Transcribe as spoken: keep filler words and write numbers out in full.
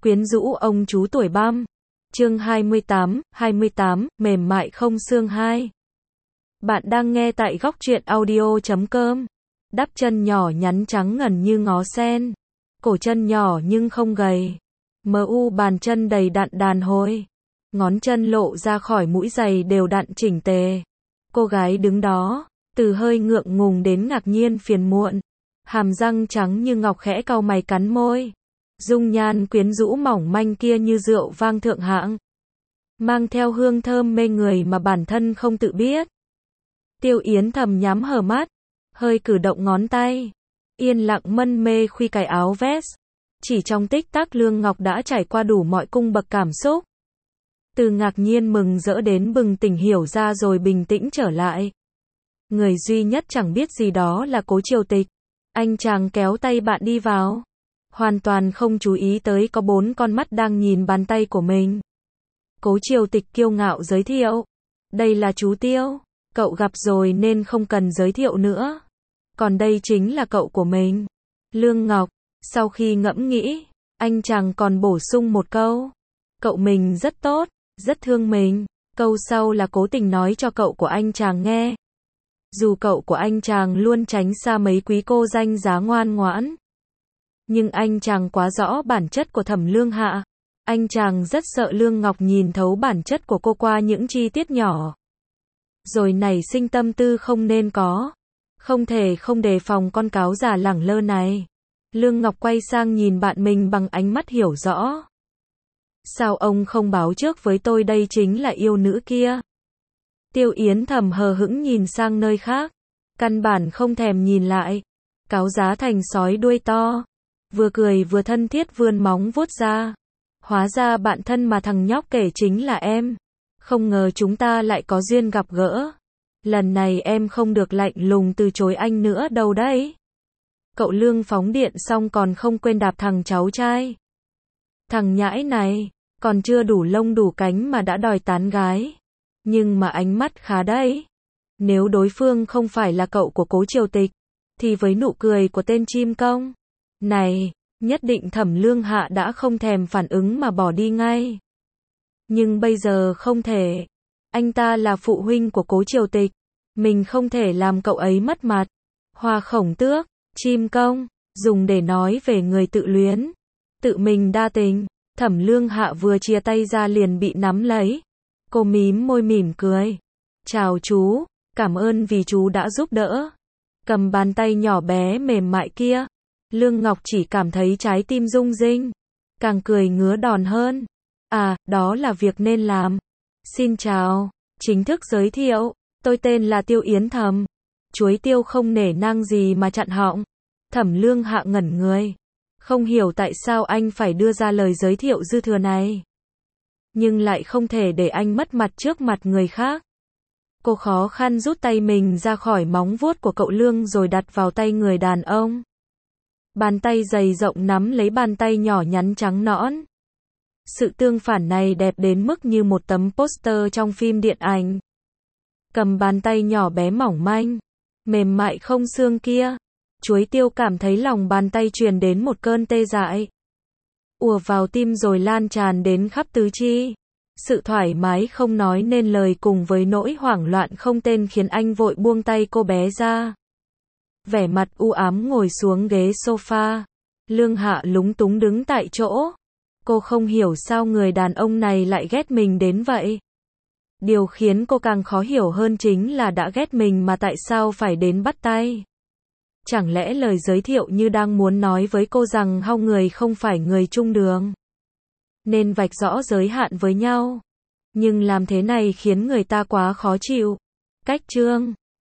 Quyến rũ ông chú tuổi băm. Chương hai mươi tám, hai mươi tám, mềm mại không xương hai. Bạn đang nghe tại góc truyện audio chấm com. Đắp chân nhỏ nhắn trắng ngần như ngó sen. Cổ chân nhỏ nhưng không gầy. Mờ u bàn chân đầy đặn đàn hồi. Ngón chân lộ ra khỏi mũi giày đều đặn chỉnh tề. Cô gái đứng đó, từ hơi ngượng ngùng đến ngạc nhiên phiền muộn. Hàm răng trắng như ngọc khẽ cau mày cắn môi. Dung nhan quyến rũ mỏng manh kia như rượu vang thượng hạng. Mang theo hương thơm mê người mà bản thân không tự biết. Tiêu Yến thầm nhắm hờ mắt, hơi cử động ngón tay. Yên lặng mân mê khuy cài áo vest. Chỉ trong tích tắc Lương Ngọc đã trải qua đủ mọi cung bậc cảm xúc. Từ ngạc nhiên mừng rỡ đến bừng tỉnh hiểu ra rồi bình tĩnh trở lại. Người duy nhất chẳng biết gì đó là Cố Triều Tịch. Anh chàng kéo tay bạn đi vào. Hoàn toàn không chú ý tới có bốn con mắt đang nhìn bàn tay của mình. Cố Triều Tịch kiêu ngạo giới thiệu. Đây là chú Tiêu. Cậu gặp rồi nên không cần giới thiệu nữa. Còn đây chính là cậu của mình. Lương Ngọc. Sau khi ngẫm nghĩ, anh chàng còn bổ sung một câu. Cậu mình rất tốt, rất thương mình. Câu sau là cố tình nói cho cậu của anh chàng nghe. Dù cậu của anh chàng luôn tránh xa mấy quý cô danh giá ngoan ngoãn. Nhưng anh chàng quá rõ bản chất của Thẩm Lương Hạ. Anh chàng rất sợ Lương Ngọc nhìn thấu bản chất của cô qua những chi tiết nhỏ. Rồi nảy sinh tâm tư không nên có. Không thể không đề phòng con cáo già lẳng lơ này. Lương Ngọc quay sang nhìn bạn mình bằng ánh mắt hiểu rõ. Sao ông không báo trước với tôi đây chính là yêu nữ kia? Tiêu Yến thầm hờ hững nhìn sang nơi khác. Căn bản không thèm nhìn lại. Cáo giá thành sói đuôi to. Vừa cười vừa thân thiết vươn móng vuốt ra. Hóa ra bạn thân mà thằng nhóc kể chính là em. Không ngờ chúng ta lại có duyên gặp gỡ. Lần này em không được lạnh lùng từ chối anh nữa đâu đấy. Cậu Lương phóng điện xong còn không quên đạp thằng cháu trai. Thằng nhãi này, còn chưa đủ lông đủ cánh mà đã đòi tán gái. Nhưng mà ánh mắt khá đấy. Nếu đối phương không phải là cậu của Cố Triều Tịch, thì với nụ cười của tên chim công này, nhất định Thẩm Lương Hạ đã không thèm phản ứng mà bỏ đi ngay. Nhưng bây giờ không thể. Anh ta là phụ huynh của Cố Triều Tịch. Mình không thể làm cậu ấy mất mặt. Hoa khổng tước, chim công, dùng để nói về người tự luyến. Tự mình đa tình. Thẩm Lương Hạ vừa chia tay ra liền bị nắm lấy. Cô mím môi mỉm cười. Chào chú, cảm ơn vì chú đã giúp đỡ. Cầm bàn tay nhỏ bé mềm mại kia. Lương Ngọc chỉ cảm thấy trái tim rung rinh. Càng cười ngứa đòn hơn. À, đó là việc nên làm. Xin chào, chính thức giới thiệu. Tôi tên là Tiêu Yến Thầm. Chuối tiêu không nể nang gì mà chặn họng. Thẩm Lương Hạ ngẩn người. Không hiểu tại sao anh phải đưa ra lời giới thiệu dư thừa này. Nhưng lại không thể để anh mất mặt trước mặt người khác. Cô khó khăn rút tay mình ra khỏi móng vuốt của cậu Lương rồi đặt vào tay người đàn ông. Bàn tay dày rộng nắm lấy bàn tay nhỏ nhắn trắng nõn. Sự tương phản này đẹp đến mức như một tấm poster trong phim điện ảnh. Cầm bàn tay nhỏ bé mỏng manh, mềm mại không xương kia. Chuối tiêu cảm thấy lòng bàn tay truyền đến một cơn tê dại. Ùa vào tim rồi lan tràn đến khắp tứ chi. Sự thoải mái không nói nên lời cùng với nỗi hoảng loạn không tên khiến anh vội buông tay cô bé ra. Vẻ mặt u ám ngồi xuống ghế sofa. Lương Hạ lúng túng đứng tại chỗ. Cô không hiểu sao người đàn ông này lại ghét mình đến vậy. Điều khiến cô càng khó hiểu hơn chính là đã ghét mình mà tại sao phải đến bắt tay. Chẳng lẽ lời giới thiệu như đang muốn nói với cô rằng hai người không phải người chung đường, nên vạch rõ giới hạn với nhau. Nhưng làm thế này khiến người ta quá khó chịu. Cách chương